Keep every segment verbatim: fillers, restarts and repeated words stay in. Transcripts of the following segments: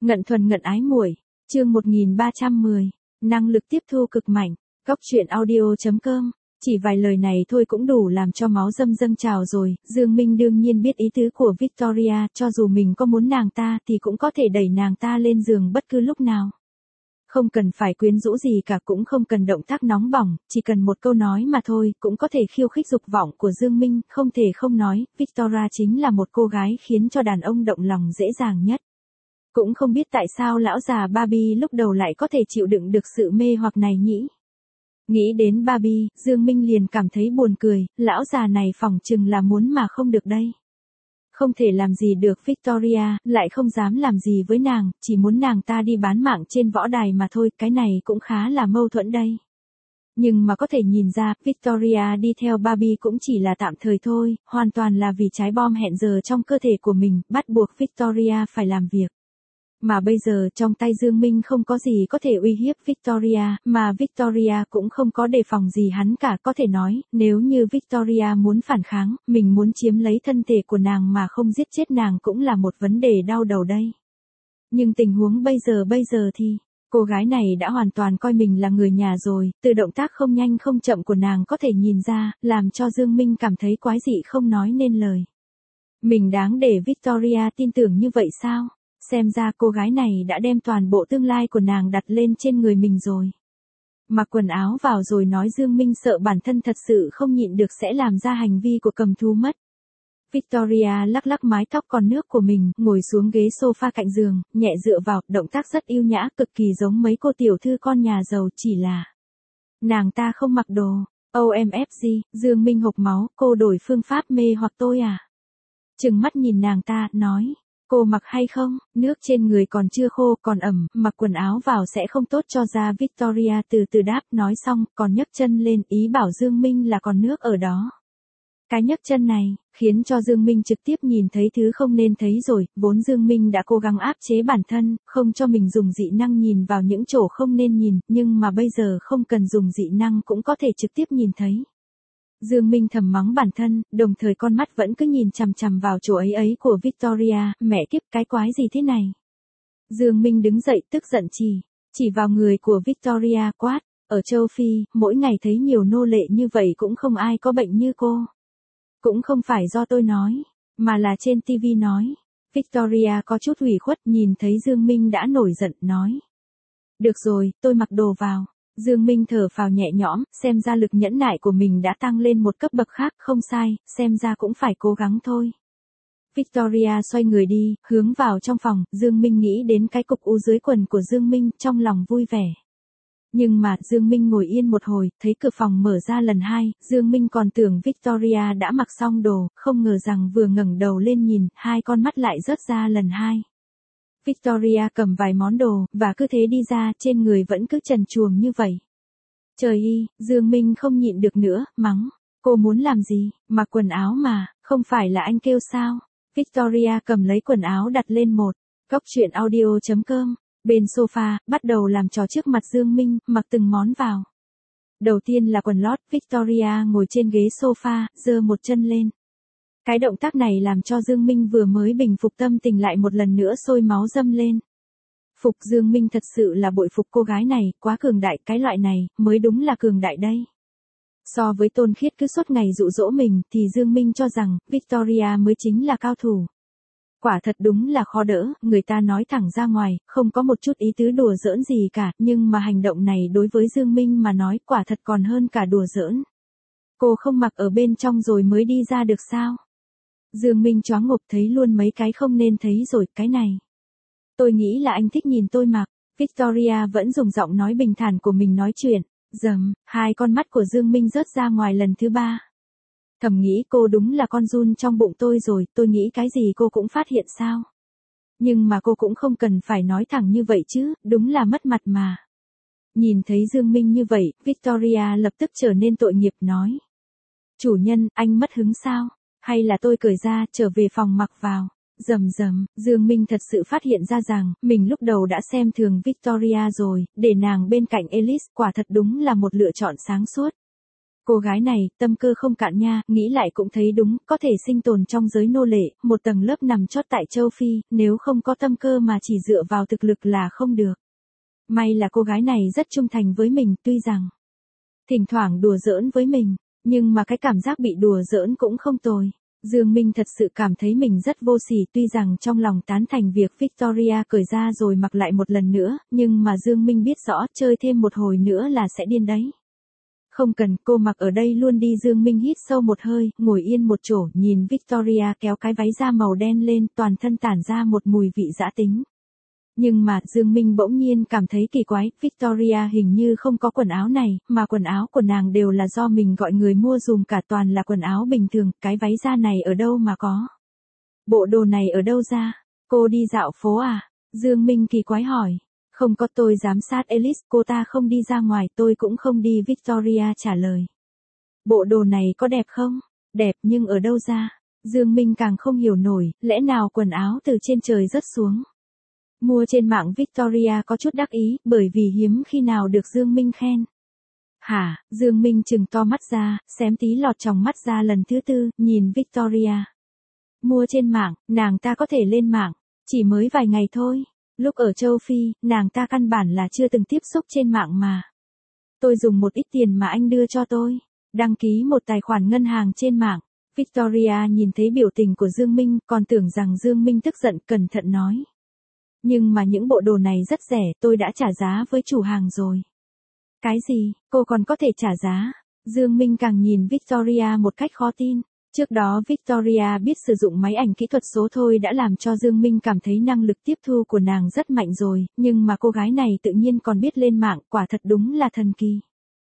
Ngận thuần ngận ái muội, chương một nghìn ba trăm mười, năng lực tiếp thu cực mạnh, góc truyện audio.com, chỉ vài lời này thôi cũng đủ làm cho máu dâng dâng trào rồi. Dương Minh đương nhiên biết ý tứ của Victoria, cho dù mình có muốn nàng ta thì cũng có thể đẩy nàng ta lên giường bất cứ lúc nào. Không cần phải quyến rũ gì cả, cũng không cần động tác nóng bỏng, chỉ cần một câu nói mà thôi, cũng có thể khiêu khích dục vọng của Dương Minh. Không thể không nói, Victoria chính là một cô gái khiến cho đàn ông động lòng dễ dàng nhất. Cũng không biết tại sao lão già Barbie lúc đầu lại có thể chịu đựng được sự mê hoặc này nhỉ? Nghĩ đến Barbie, Dương Minh liền cảm thấy buồn cười, lão già này phỏng chừng là muốn mà không được đây. Không thể làm gì được Victoria, lại không dám làm gì với nàng, chỉ muốn nàng ta đi bán mạng trên võ đài mà thôi, cái này cũng khá là mâu thuẫn đây. Nhưng mà có thể nhìn ra, Victoria đi theo Barbie cũng chỉ là tạm thời thôi, hoàn toàn là vì trái bom hẹn giờ trong cơ thể của mình, bắt buộc Victoria phải làm việc. Mà bây giờ trong tay Dương Minh không có gì có thể uy hiếp Victoria, mà Victoria cũng không có đề phòng gì hắn cả. Có thể nói, nếu như Victoria muốn phản kháng, mình muốn chiếm lấy thân thể của nàng mà không giết chết nàng cũng là một vấn đề đau đầu đây. Nhưng tình huống bây giờ bây giờ thì, cô gái này đã hoàn toàn coi mình là người nhà rồi, từ động tác không nhanh không chậm của nàng có thể nhìn ra, làm cho Dương Minh cảm thấy quái dị không nói nên lời. Mình đáng để Victoria tin tưởng như vậy sao? Xem ra cô gái này đã đem toàn bộ tương lai của nàng đặt lên trên người mình rồi. Mặc quần áo vào rồi nói Dương Minh sợ bản thân thật sự không nhịn được sẽ làm ra hành vi của cầm thú mất. Victoria lắc lắc mái tóc còn nước của mình, ngồi xuống ghế sofa cạnh giường, nhẹ dựa vào, động tác rất yêu nhã, cực kỳ giống mấy cô tiểu thư con nhà giàu, chỉ là nàng ta không mặc đồ. ô em ép giê, Dương Minh hộc máu, cô đổi phương pháp mê hoặc tôi à? Trừng mắt nhìn nàng ta, nói. Cô mặc hay không, nước trên người còn chưa khô, còn ẩm, mặc quần áo vào sẽ không tốt cho da. Victoria từ từ đáp, nói xong, còn nhấc chân lên, ý bảo Dương Minh là còn nước ở đó. Cái nhấc chân này, khiến cho Dương Minh trực tiếp nhìn thấy thứ không nên thấy rồi, vốn Dương Minh đã cố gắng áp chế bản thân, không cho mình dùng dị năng nhìn vào những chỗ không nên nhìn, nhưng mà bây giờ không cần dùng dị năng cũng có thể trực tiếp nhìn thấy. Dương Minh thầm mắng bản thân, đồng thời con mắt vẫn cứ nhìn chằm chằm vào chỗ ấy ấy của Victoria, mẹ kiếp cái quái gì thế này. Dương Minh đứng dậy tức giận chỉ, chỉ vào người của Victoria quát, ở châu Phi, mỗi ngày thấy nhiều nô lệ như vậy cũng không ai có bệnh như cô. Cũng không phải do tôi nói, mà là trên ti vi nói. Victoria có chút ủy khuất nhìn thấy Dương Minh đã nổi giận, nói. Được rồi, tôi mặc đồ vào. Dương Minh thở phào nhẹ nhõm, xem ra lực nhẫn nại của mình đã tăng lên một cấp bậc khác, không sai, xem ra cũng phải cố gắng thôi. Victoria xoay người đi, hướng vào trong phòng, Dương Minh nghĩ đến cái cục u dưới quần của Dương Minh, trong lòng vui vẻ. Nhưng mà, Dương Minh ngồi yên một hồi, thấy cửa phòng mở ra lần hai, Dương Minh còn tưởng Victoria đã mặc xong đồ, không ngờ rằng vừa ngẩng đầu lên nhìn, hai con mắt lại rớt ra lần hai. Victoria cầm vài món đồ, và cứ thế đi ra, trên người vẫn cứ trần truồng như vậy. Trời y, Dương Minh không nhịn được nữa, mắng. Cô muốn làm gì, mặc quần áo mà, không phải là anh kêu sao? Victoria cầm lấy quần áo đặt lên một, góc truyện audio.com, bên sofa, bắt đầu làm trò trước mặt Dương Minh, mặc từng món vào. Đầu tiên là quần lót, Victoria ngồi trên ghế sofa, giơ một chân lên. Cái động tác này làm cho Dương Minh vừa mới bình phục tâm tình lại một lần nữa sôi máu dâng lên. Phục Dương Minh thật sự là bội phục cô gái này, quá cường đại, cái loại này, mới đúng là cường đại đây. So với Tôn Khiết cứ suốt ngày dụ dỗ mình, thì Dương Minh cho rằng, Victoria mới chính là cao thủ. Quả thật đúng là khó đỡ, người ta nói thẳng ra ngoài, không có một chút ý tứ đùa giỡn gì cả, nhưng mà hành động này đối với Dương Minh mà nói quả thật còn hơn cả đùa giỡn. Cô không mặc ở bên trong rồi mới đi ra được sao? Dương Minh choáng ngộp thấy luôn mấy cái không nên thấy rồi, cái này. Tôi nghĩ là anh thích nhìn tôi mặc. Victoria vẫn dùng giọng nói bình thản của mình nói chuyện. Dầm, hai con mắt của Dương Minh rớt ra ngoài lần thứ ba. Thầm nghĩ cô đúng là con giun trong bụng tôi rồi, tôi nghĩ cái gì cô cũng phát hiện sao. Nhưng mà cô cũng không cần phải nói thẳng như vậy chứ, đúng là mất mặt mà. Nhìn thấy Dương Minh như vậy, Victoria lập tức trở nên tội nghiệp nói. Chủ nhân, anh mất hứng sao? Hay là tôi cởi ra, trở về phòng mặc vào. Rầm rầm, Dương Minh thật sự phát hiện ra rằng, mình lúc đầu đã xem thường Victoria rồi, để nàng bên cạnh Alice, quả thật đúng là một lựa chọn sáng suốt. Cô gái này, tâm cơ không cạn nha, nghĩ lại cũng thấy đúng, có thể sinh tồn trong giới nô lệ, một tầng lớp nằm chót tại châu Phi, nếu không có tâm cơ mà chỉ dựa vào thực lực là không được. May là cô gái này rất trung thành với mình, tuy rằng thỉnh thoảng đùa giỡn với mình, nhưng mà cái cảm giác bị đùa giỡn cũng không tồi. Dương Minh thật sự cảm thấy mình rất vô sỉ, tuy rằng trong lòng tán thành việc Victoria cởi ra rồi mặc lại một lần nữa, nhưng mà Dương Minh biết rõ chơi thêm một hồi nữa là sẽ điên đấy. Không cần, cô mặc ở đây luôn đi. Dương Minh hít sâu một hơi, ngồi yên một chỗ, nhìn Victoria kéo cái váy da màu đen lên, toàn thân tản ra một mùi vị dã tính. Nhưng mà, Dương Minh bỗng nhiên cảm thấy kỳ quái, Victoria hình như không có quần áo này, mà quần áo của nàng đều là do mình gọi người mua dùm cả, toàn là quần áo bình thường, cái váy da này ở đâu mà có? Bộ đồ này ở đâu ra? Cô đi dạo phố à? Dương Minh kỳ quái hỏi. Không có, tôi giám sát Alice, cô ta không đi ra ngoài, tôi cũng không đi. Victoria trả lời. Bộ đồ này có đẹp không? Đẹp, nhưng ở đâu ra? Dương Minh càng không hiểu nổi, lẽ nào quần áo từ trên trời rớt xuống? Mua trên mạng. Victoria có chút đắc ý, bởi vì hiếm khi nào được Dương Minh khen. Hả? Dương Minh trừng to mắt ra, xém tí lọt tròng mắt ra lần thứ tư, nhìn Victoria. Mua trên mạng, nàng ta có thể lên mạng, chỉ mới vài ngày thôi. Lúc ở châu Phi, nàng ta căn bản là chưa từng tiếp xúc trên mạng mà. Tôi dùng một ít tiền mà anh đưa cho tôi, đăng ký một tài khoản ngân hàng trên mạng. Victoria nhìn thấy biểu tình của Dương Minh, còn tưởng rằng Dương Minh tức giận, cẩn thận nói. Nhưng mà những bộ đồ này rất rẻ, tôi đã trả giá với chủ hàng rồi. Cái gì, cô còn có thể trả giá? Dương Minh càng nhìn Victoria một cách khó tin. Trước đó Victoria biết sử dụng máy ảnh kỹ thuật số thôi đã làm cho Dương Minh cảm thấy năng lực tiếp thu của nàng rất mạnh rồi, nhưng mà cô gái này tự nhiên còn biết lên mạng, quả thật đúng là thần kỳ.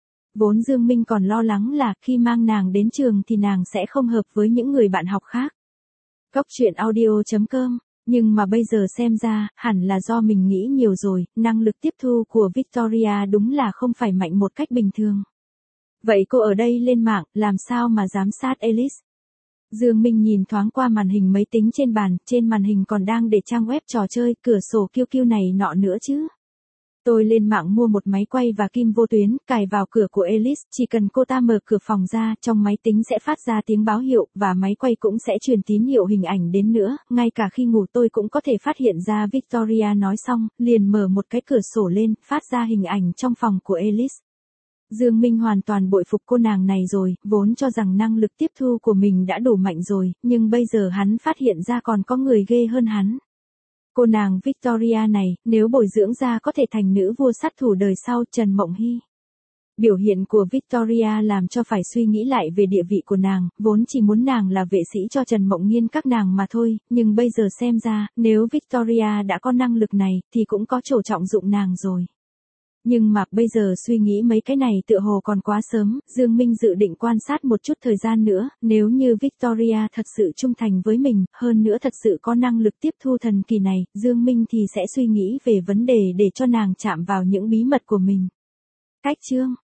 Vốn Dương Minh còn lo lắng là khi mang nàng đến trường thì nàng sẽ không hợp với những người bạn học khác. Góc truyện audio chấm com. Nhưng mà bây giờ xem ra, hẳn là do mình nghĩ nhiều rồi, năng lực tiếp thu của Victoria đúng là không phải mạnh một cách bình thường. Vậy cô ở đây lên mạng, làm sao mà giám sát Alice? Dương Minh nhìn thoáng qua màn hình máy tính trên bàn, trên màn hình còn đang để trang web trò chơi, cửa sổ kiu kiu này nọ nữa chứ. Tôi lên mạng mua một máy quay và kim vô tuyến, cài vào cửa của Alice, chỉ cần cô ta mở cửa phòng ra, trong máy tính sẽ phát ra tiếng báo hiệu, và máy quay cũng sẽ truyền tín hiệu hình ảnh đến nữa, ngay cả khi ngủ tôi cũng có thể phát hiện ra. Victoria nói xong, liền mở một cái cửa sổ lên, phát ra hình ảnh trong phòng của Alice. Dương Minh hoàn toàn bội phục cô nàng này rồi, vốn cho rằng năng lực tiếp thu của mình đã đủ mạnh rồi, nhưng bây giờ hắn phát hiện ra còn có người ghê hơn hắn. Cô nàng Victoria này, nếu bồi dưỡng ra có thể thành nữ vua sát thủ đời sau. Trần Mộng Hy. Biểu hiện của Victoria làm cho phải suy nghĩ lại về địa vị của nàng, vốn chỉ muốn nàng là vệ sĩ cho Trần Mộng Nghiên các nàng mà thôi, nhưng bây giờ xem ra, nếu Victoria đã có năng lực này, thì cũng có chỗ trọng dụng nàng rồi. Nhưng mà, bây giờ suy nghĩ mấy cái này tựa hồ còn quá sớm, Dương Minh dự định quan sát một chút thời gian nữa, nếu như Victoria thật sự trung thành với mình, hơn nữa thật sự có năng lực tiếp thu thần kỳ này, Dương Minh thì sẽ suy nghĩ về vấn đề để cho nàng chạm vào những bí mật của mình. Cách chương